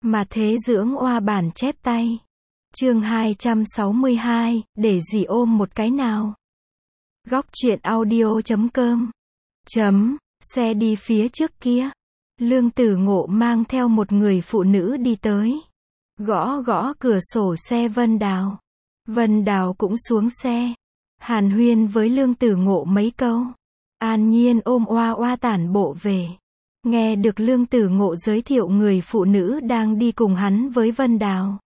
Mà thế dưỡng oa bản chép tay. Chương 262, để dì ôm một cái nào. Góc truyện audio.com. Xe đi phía trước kia. Lương Tử Ngộ mang theo một người phụ nữ đi tới. Gõ gõ cửa sổ xe Vân Đào. Vân Đào cũng xuống xe. Hàn huyên với Lương Tử Ngộ mấy câu. An Nhiên ôm oa oa tản bộ về. Nghe được Lương Tử Ngộ giới thiệu người phụ nữ đang đi cùng hắn với Vân Đào.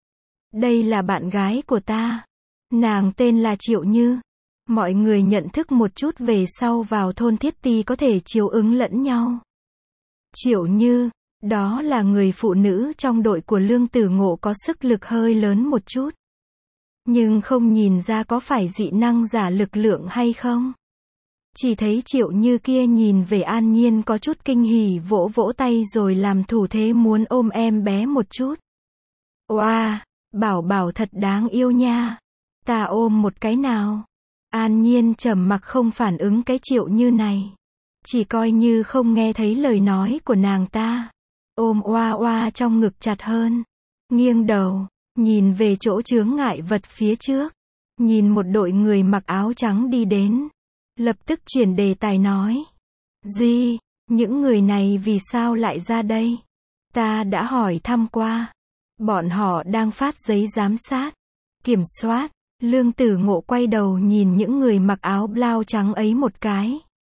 Đây là bạn gái của ta. Nàng tên là Triệu Như. Mọi người nhận thức một chút về sau vào thôn Thiết Ti có thể chiếu ứng lẫn nhau. Triệu Như, đó là người phụ nữ trong đội của Lương Tử Ngộ có sức lực hơi lớn một chút. Nhưng không nhìn ra có phải dị năng giả lực lượng hay không. Chỉ thấy Triệu Như kia nhìn về An Nhiên có chút kinh hỉ vỗ vỗ tay rồi làm thủ thế muốn ôm em bé một chút. Oa, bảo bảo thật đáng yêu nha. Ta ôm một cái nào. An Nhiên trầm mặc không phản ứng cái Triệu Như này. Chỉ coi như không nghe thấy lời nói của nàng ta. Ôm oa oa trong ngực chặt hơn. Nghiêng đầu, nhìn về chỗ chướng ngại vật phía trước. Nhìn một đội người mặc áo trắng đi đến. Lập tức chuyển đề tài nói. Gì, những người này vì sao lại ra đây? Ta đã hỏi thăm qua. Bọn họ đang phát giấy giám sát, kiểm soát. Lương Tử Ngộ quay đầu nhìn những người mặc áo blau trắng ấy một cái.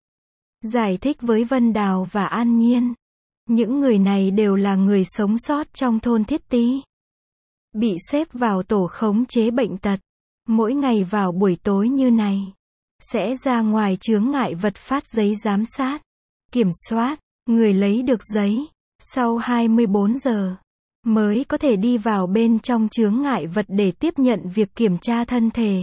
Giải thích với Vân Đào và An Nhiên. Những người này đều là người sống sót trong thôn Thiết Ti. Bị xếp vào tổ khống chế bệnh tật. Mỗi ngày vào buổi tối như này. Sẽ ra ngoài chướng ngại vật phát giấy giám sát. Kiểm soát. Người lấy được giấy. Sau 24 giờ. Mới có thể đi vào bên trong chướng ngại vật để tiếp nhận việc kiểm tra thân thể.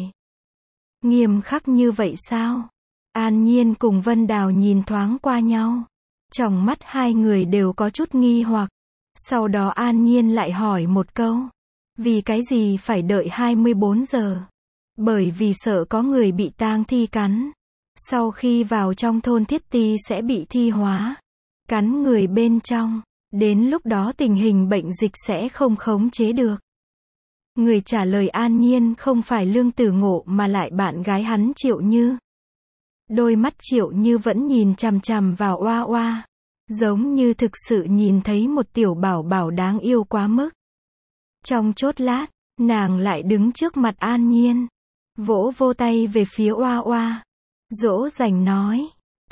Nghiêm khắc như vậy sao? An Nhiên cùng Vân Đào nhìn thoáng qua nhau. Trong mắt hai người đều có chút nghi hoặc. Sau đó An Nhiên lại hỏi một câu. Vì cái gì phải đợi 24 giờ? Bởi vì sợ có người bị tang thi cắn. Sau khi vào trong thôn Thiết Ti sẽ bị thi hóa. Cắn người bên trong. Đến lúc đó tình hình bệnh dịch sẽ không khống chế được. Người trả lời An Nhiên không phải Lương Tử Ngộ mà lại bạn gái hắn Triệu Như. Đôi mắt Triệu Như vẫn nhìn chằm chằm vào oa oa. Giống như thực sự nhìn thấy một tiểu bảo bảo đáng yêu quá mức. Trong chốc lát, nàng lại đứng trước mặt An Nhiên. Vỗ vô tay về phía oa oa. Dỗ dành nói.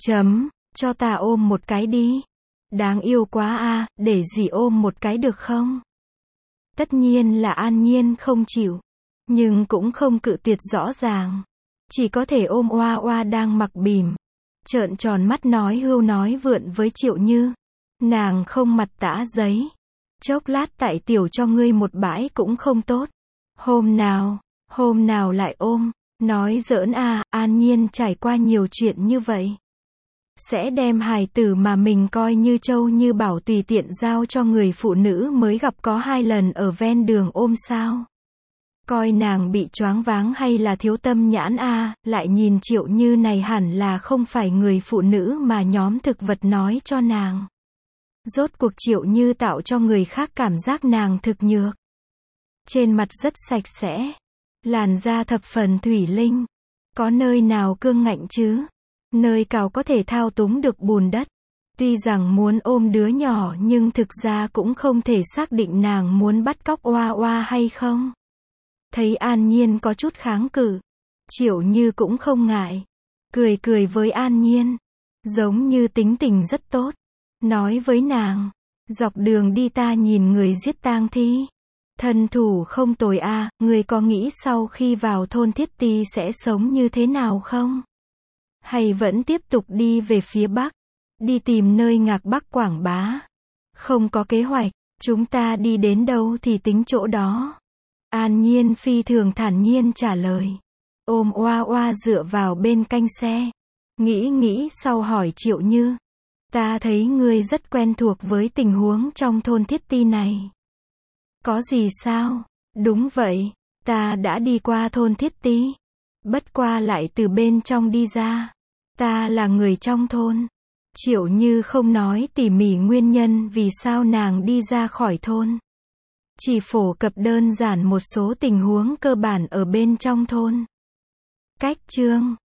Cho ta ôm một cái đi. Đáng yêu quá a, để dì ôm một cái được không? Tất nhiên là An Nhiên không chịu. Nhưng cũng không cự tuyệt rõ ràng. Chỉ có thể ôm oa oa đang mặc bỉm. Trợn tròn mắt nói hưu nói vượn với Triệu Như. Nàng không mặt tã giấy. Chốc lát tại tiểu cho ngươi một bãi cũng không tốt. Hôm nào lại ôm. Nói giỡn à, An Nhiên trải qua nhiều chuyện như vậy. Sẽ đem hài tử mà mình coi như trâu như bảo tùy tiện giao cho người phụ nữ mới gặp có 2 lần ở ven đường ôm sao? Coi nàng bị choáng váng hay là thiếu tâm nhãn a, lại nhìn Triệu Như này hẳn là không phải người phụ nữ mà nhóm thực vật nói cho nàng. Rốt cuộc Triệu Như tạo cho người khác cảm giác nàng thực nhược. Trên mặt rất sạch sẽ. Làn da thập phần thủy linh. Có nơi nào cương ngạnh chứ? Nơi cào có thể thao túng được bùn đất. Tuy rằng muốn ôm đứa nhỏ nhưng thực ra cũng không thể xác định nàng muốn bắt cóc oa oa hay không. Thấy An Nhiên có chút kháng cự. Triệu Như cũng không ngại. Cười với An Nhiên. Giống như tính tình rất tốt. Nói với nàng. Dọc đường đi ta nhìn người giết tang thi. Thân thủ không tồi a, người có nghĩ sau khi vào thôn Thiết Ti sẽ sống như thế nào không? Hay vẫn tiếp tục đi về phía Bắc? Đi tìm nơi Ngạc Bắc quảng bá? Không có kế hoạch, chúng ta đi đến đâu thì tính chỗ đó. An Nhiên phi thường thản nhiên trả lời. Ôm oa oa dựa vào bên cạnh xe. Nghĩ sau hỏi Triệu Như. Ta thấy ngươi rất quen thuộc với tình huống trong thôn Thiết Ti này. Có gì sao? Đúng vậy, ta đã đi qua thôn Thiết Ti. Bất qua lại từ bên trong đi ra. Ta là người trong thôn. Triệu Như không nói tỉ mỉ nguyên nhân vì sao nàng đi ra khỏi thôn. Chỉ phổ cập đơn giản một số tình huống cơ bản ở bên trong thôn. Cách chương